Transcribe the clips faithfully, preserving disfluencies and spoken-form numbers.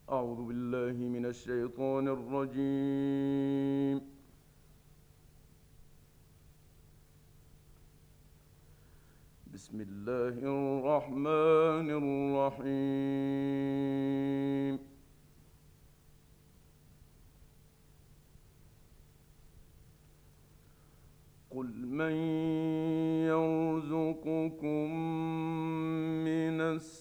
أعوذ بالله من الشيطان الرجيم. بسم الله الرحمن الرحيم. قل من يرزقكم من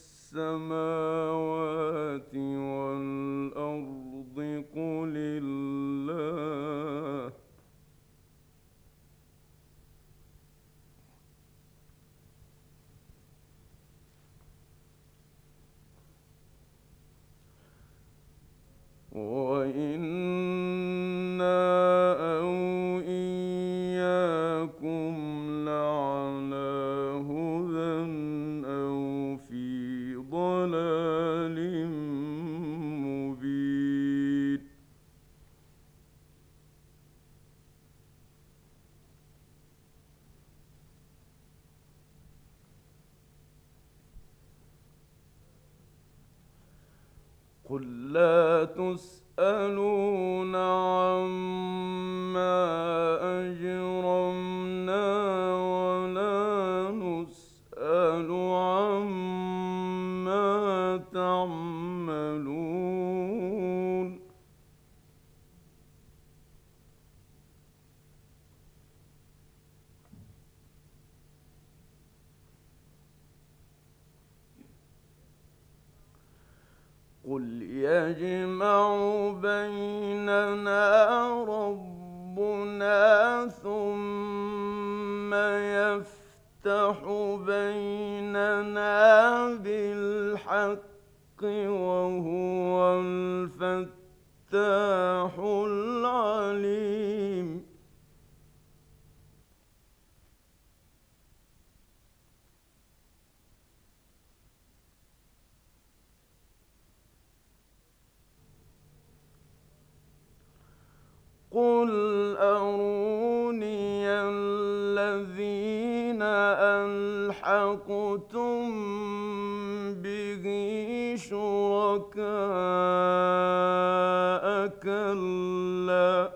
السماوات والأرض قل الله وإنا أو إياكم لعلى هدى أو في ضلال مبين. قل لا تسألون عما أجرمنا ولا نسأل عما تعملون. قل يجمع بيننا ربنا ثم يفتح بيننا بالحق وهو الفتاح العليم. قل أروني الذين ألحقتم به شركاء كلا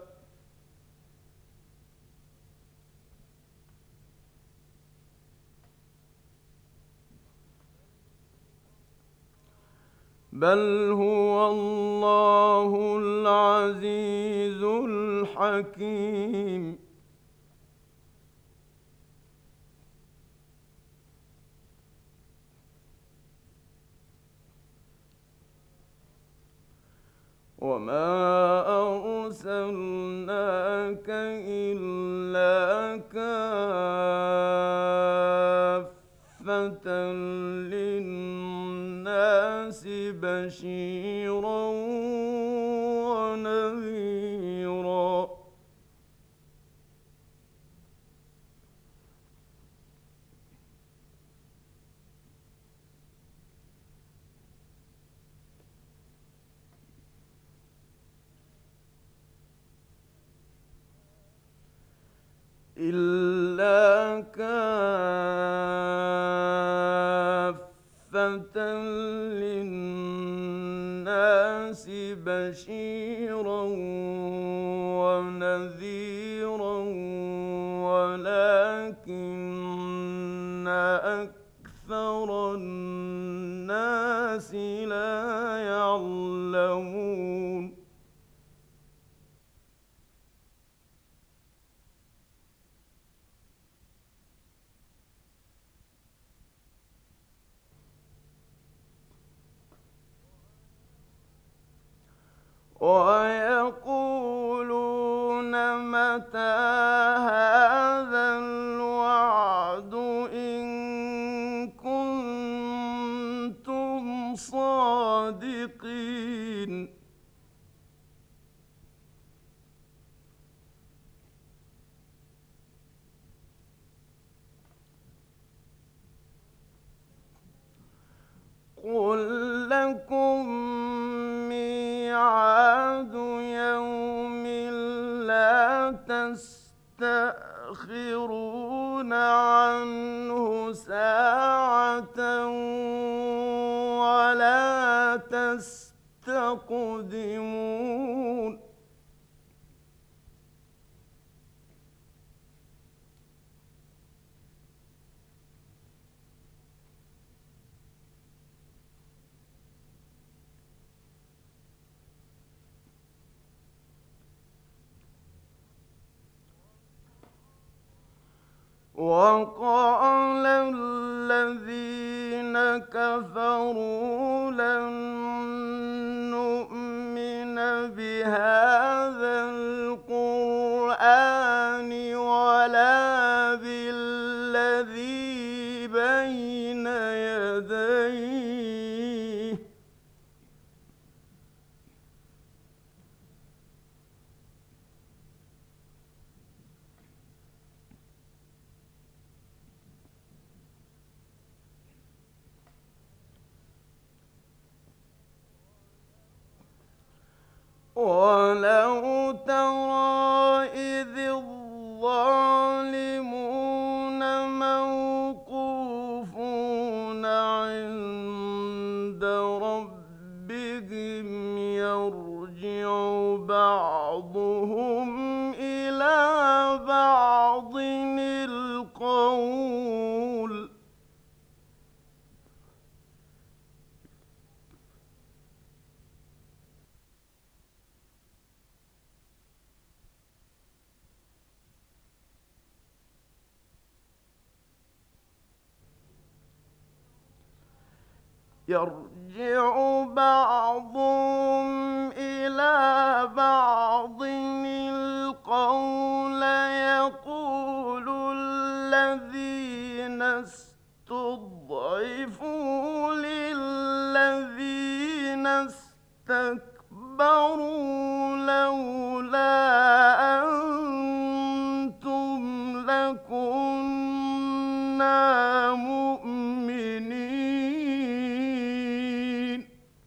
بل هو الله العزيز الحكيم. وما أرسلناك إلا كافة للناس بشيرا ونذيرا. إلا كافة للناس بشيرا ونذيرا ولكن أكثر الناس لا يعلمون. ويقولون متى هذا الوعد إن كنتم صادقين. قل لكم ميعاد يوم لا تستأخرون عنه ساعة ولا تستأخرون. تقدمون وقال الذين كفروا لن نؤمن بهذا القرآن ولا بالذي بين يديه ولو ترى إذ الظالمون موقوفون عند ربهم يرجع بعضهم إلى بعض القول يرجع بعضهم إلى بعض القول يقول الذين استضعفوا للذين استكبروا لولا أنتم لكنا مؤمنين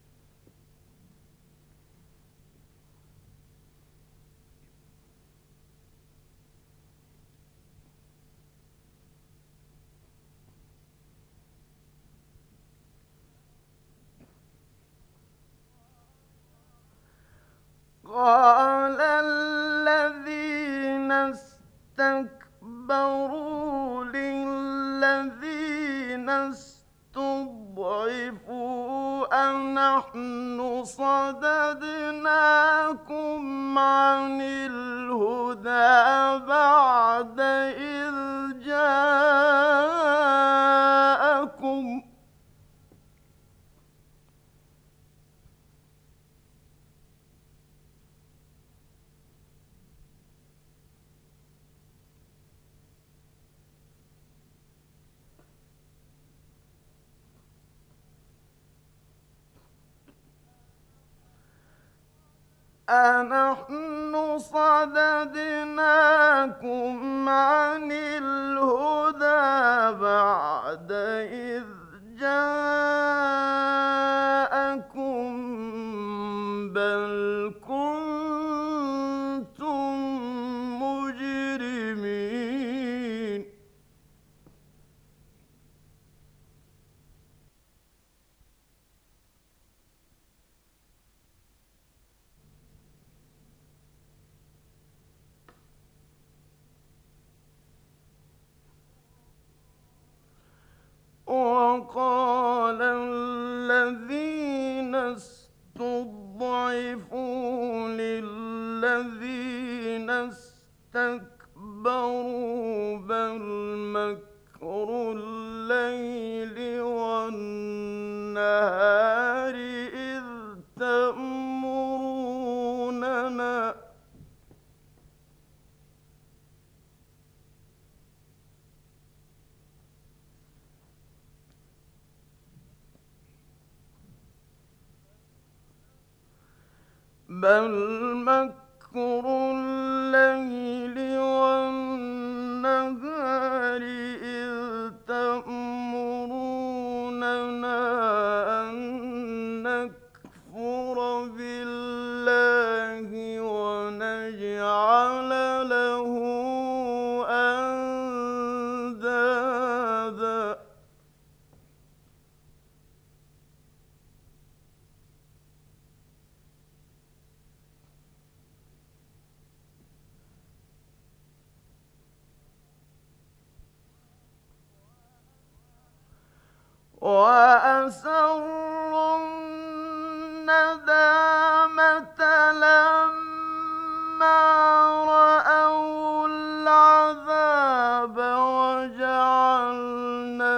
قال الذين استكبروا للذين استضعفوا أنحن صددناكم عن الهدى بعد إذ جاءكم أنحن صددناكم عن الهدى بعد إذ جاءكم بل كنتم مجرمين وقال الذين استضعفوا للذين استكبروا بل مكر الليل والنهار إذ تأمروننا بل مكر الليل والنهار إذ تأمروننا أن نكفر بالله ونجعل له أندادا وأسروا الندامة لما رأوا العذاب وجعلنا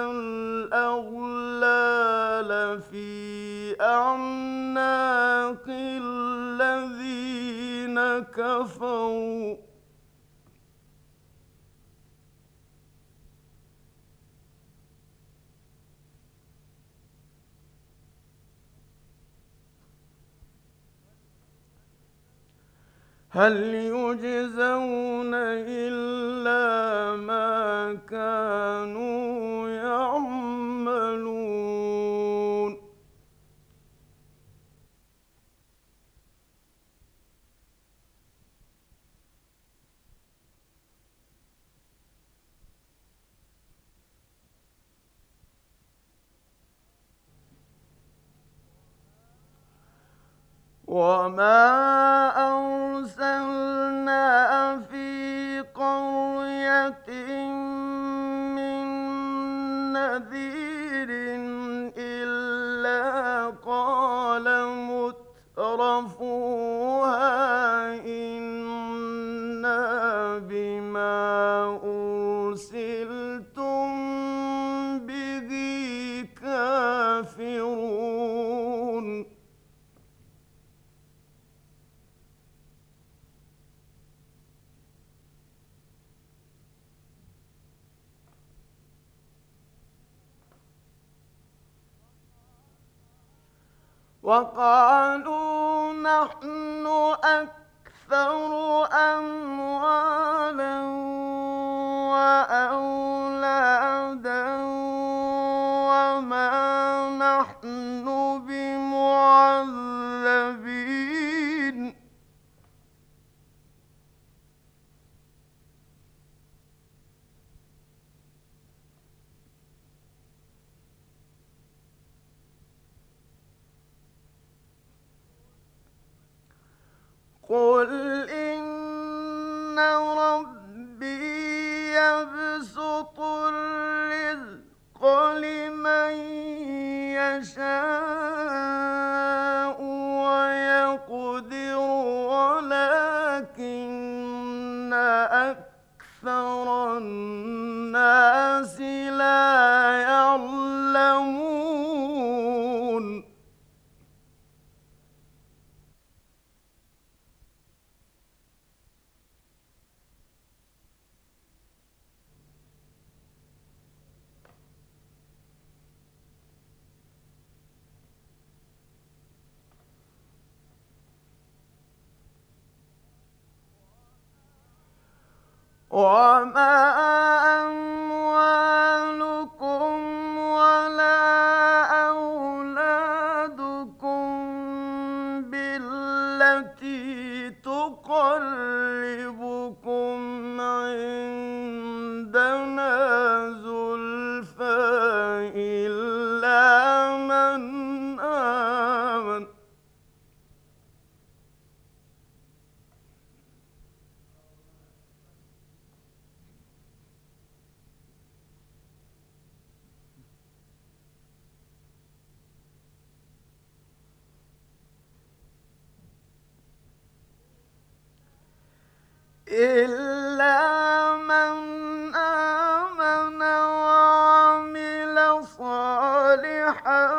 الأغلال في أعناق الذين كفروا هل يجزون إلا ما كانوا يعملون وما أرسلنا في قرية من نذير إلا قال مترفوها إنا بما أرسلتم به كافرون وقالوا نحن أكثر أموالا وأولادا وما نحن بمعذبين قل إن ربي يبسط الرزق لمن يشاء ويقدر ولكن أكثر الناس لا يعلمون وما أموالكم ولا أولادكم بالتي تقربكم عندنا زلفى إلا من آمن إلا من آمن وعمل صالحا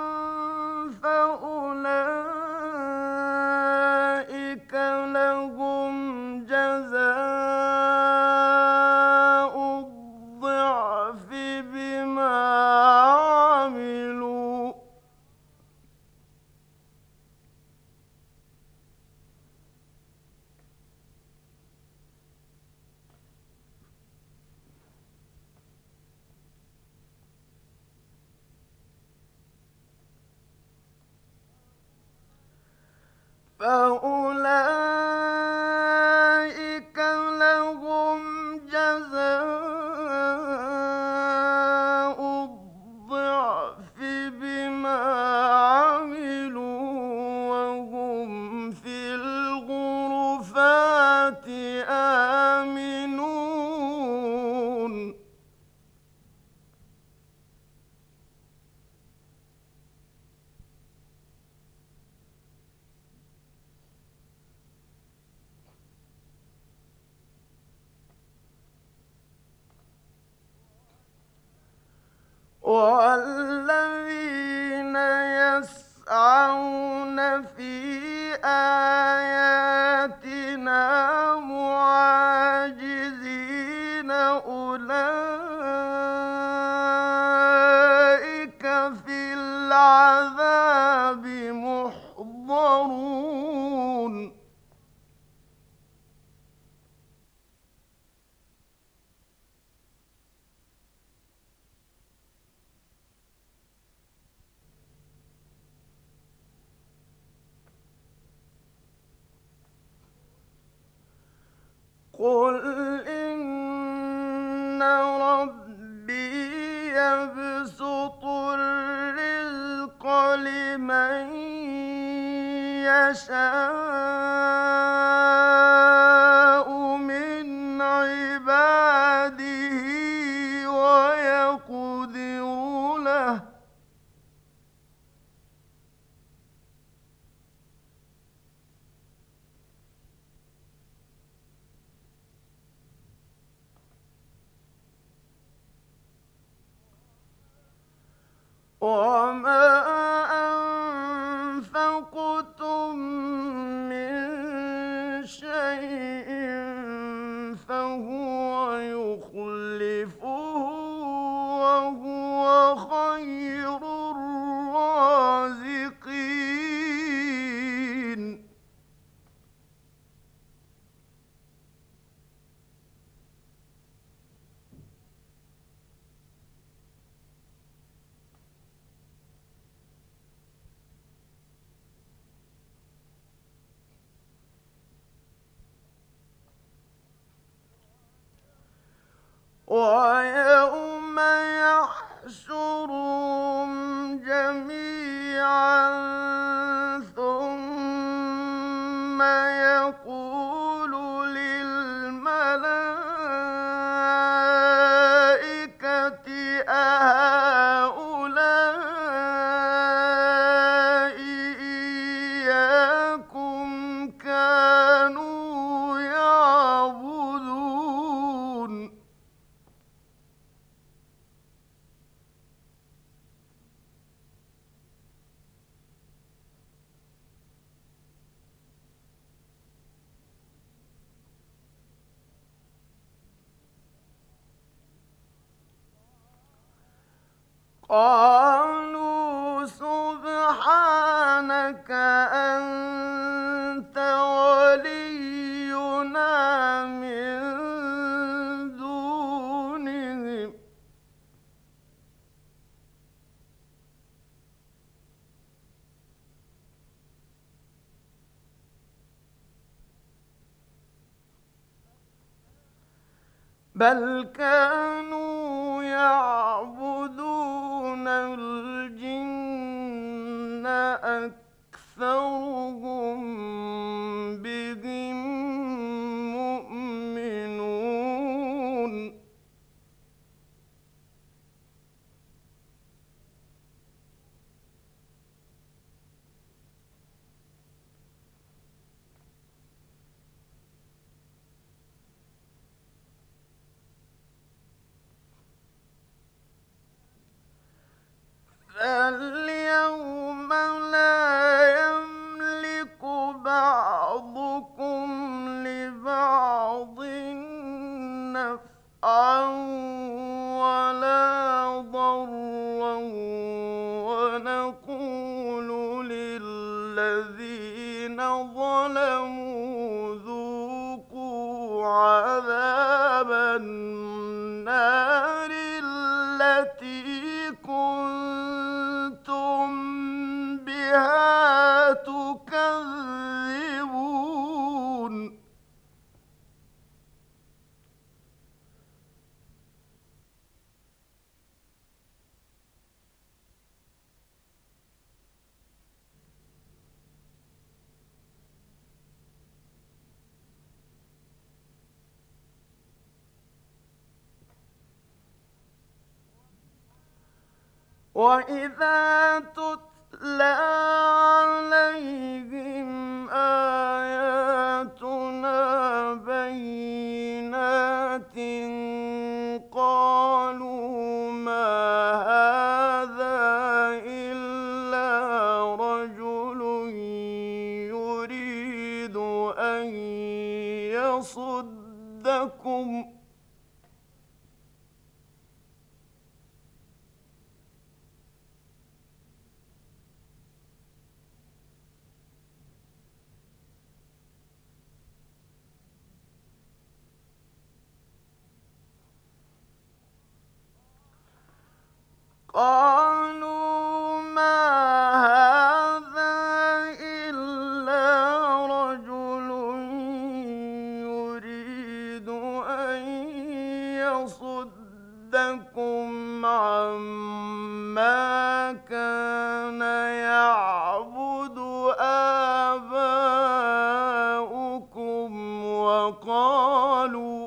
فأولئك لهم جزاء الضعف بما عملوا فأولئك لهم جزاء الضعف بما عملوا وهم في الغرفات آمنون والذين يسعون في آياتنا معاجزين أولئك في العذاب محضرون قل إن ربي يبسط الرزق لمن يشاء من عباده ويقدر له وما أنفقتم من شيء فهو يخلفه وهو خير الرازقين ويوم يحشرهم جميعا ثم يقول للملائكة أهؤلاء إياكم كانوا يعبدون قالوا سبحانك أنت ولينا من دونهم بل كانوا يعبدون الجن أكثرهم بهم مؤمنون فاليوم لا يملك بعضكم لبعض نفعا ولا ضرا ونقول للذين ظلموا ذوقوا عذاب النار التي كنتم بها تكذبون وإذا تتلى عليهم آياتنا بينات قالوا ما هذا قالوا ما هذا إلا رجل يريد أن يصدكم عما كان يعبد آباؤكم وقالوا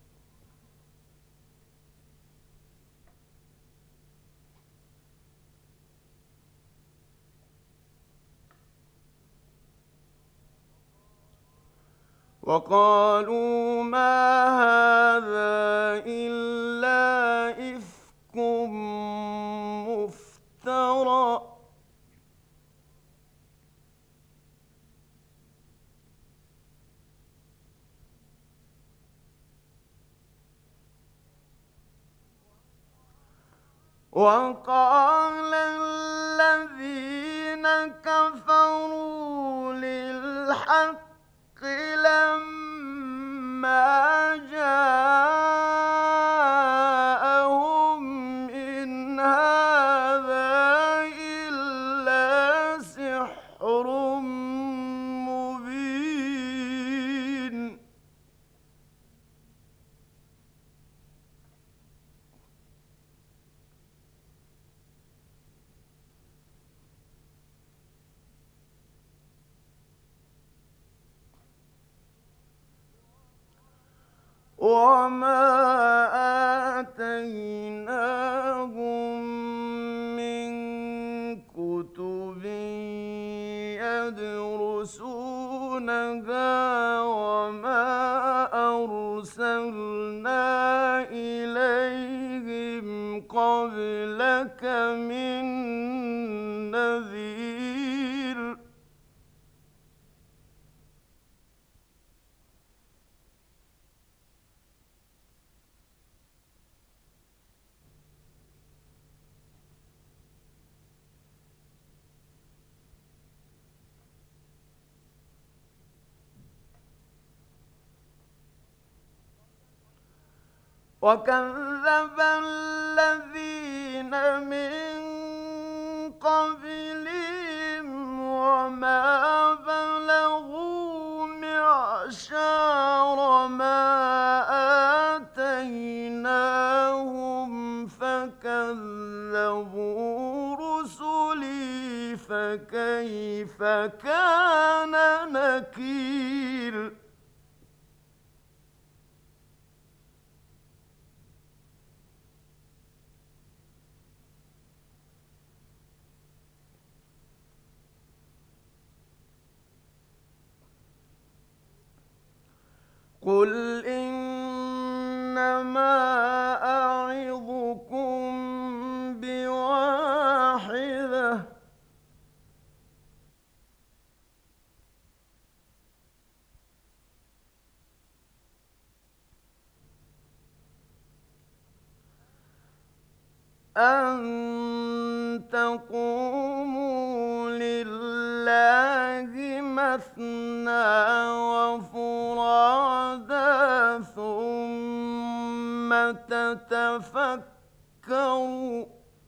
وقالوا ما هذا إلا إفك مفترى وقال الذين كفروا للحق لما جاءهم إن هذا إلا سحر مبين وما آتيناهم من كتب يدرسونها وما أرسلنا إليهم قبلك من نذير وكذب الذين من قبلهم وما بلغوا معشار ما آتيناهم فكذبوا رسلي فكيف كان نكير قل إنما أعظكم بواحدة أن تقوموا لله مثنى وفرادا ثم تتفكروا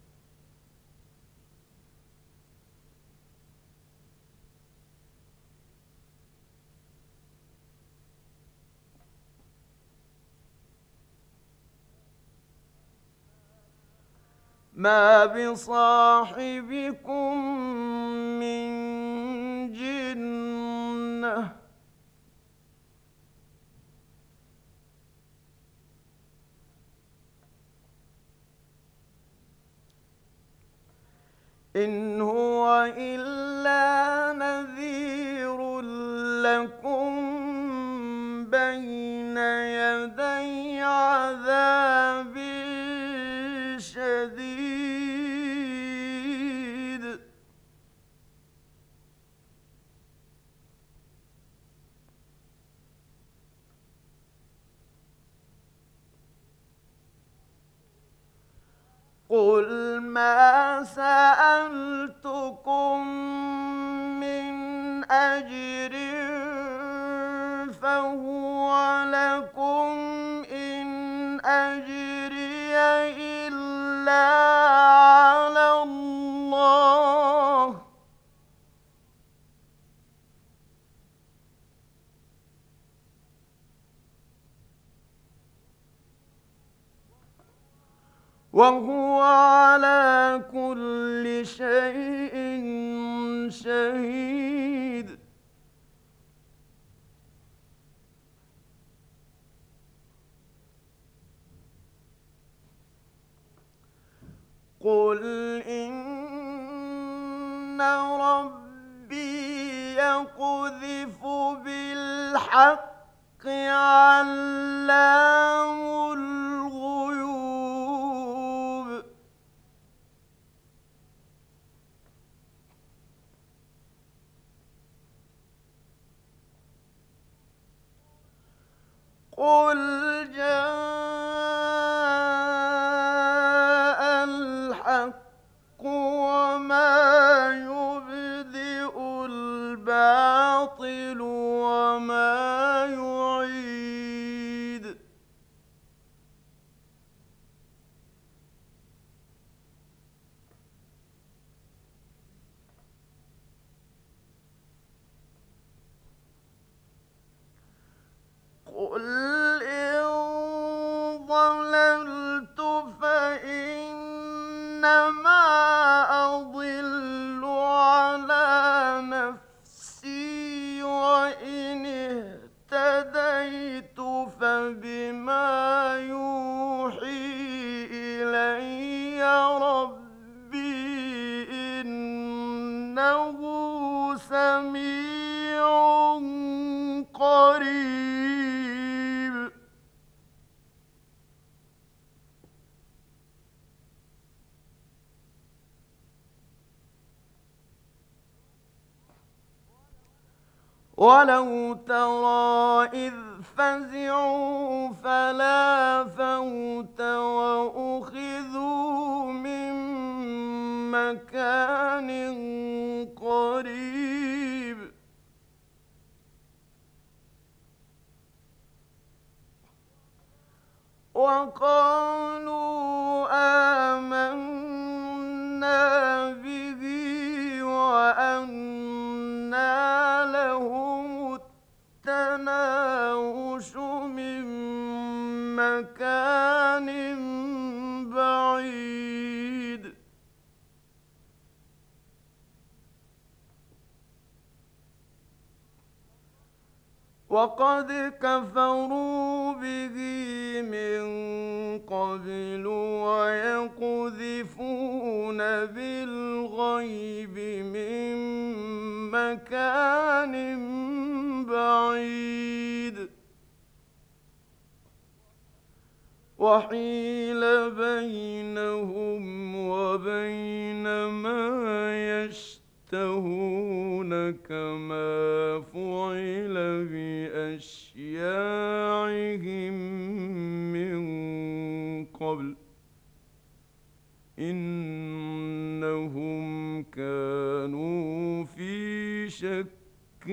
ما بصاحبكم من جنة إن هو إلا نذير لكم بين يدي عذاب شديد قل ما سألتكم من أجر فهو لكم إن أجري إلا وهو على كل شيء شهيد. قل إن ربي يقذف بالحق علام الغيوب. قل جاء الحق وما يبدئ الباطل وما يعيد. قل إن ضللت فإنما أضل على نفسي وإن اهتديت فبما يوحي إلي ربي إنه سميع قريب. ولو ترى إذ فزعوا فلا فوت وأخذوا من مكان قريب. وقالوا آمنا به وأنى لهم التناوش من مكان بعيد. وقد كفروا به من قبل ويقذفون بالغيب من مكان بعيد. وحيل بينهم وبين ما يشتهون كما فعل بأشياعهم من قبل إنهم كانوا في شك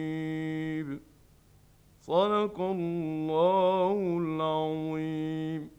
مريب. صدق الله العظيم.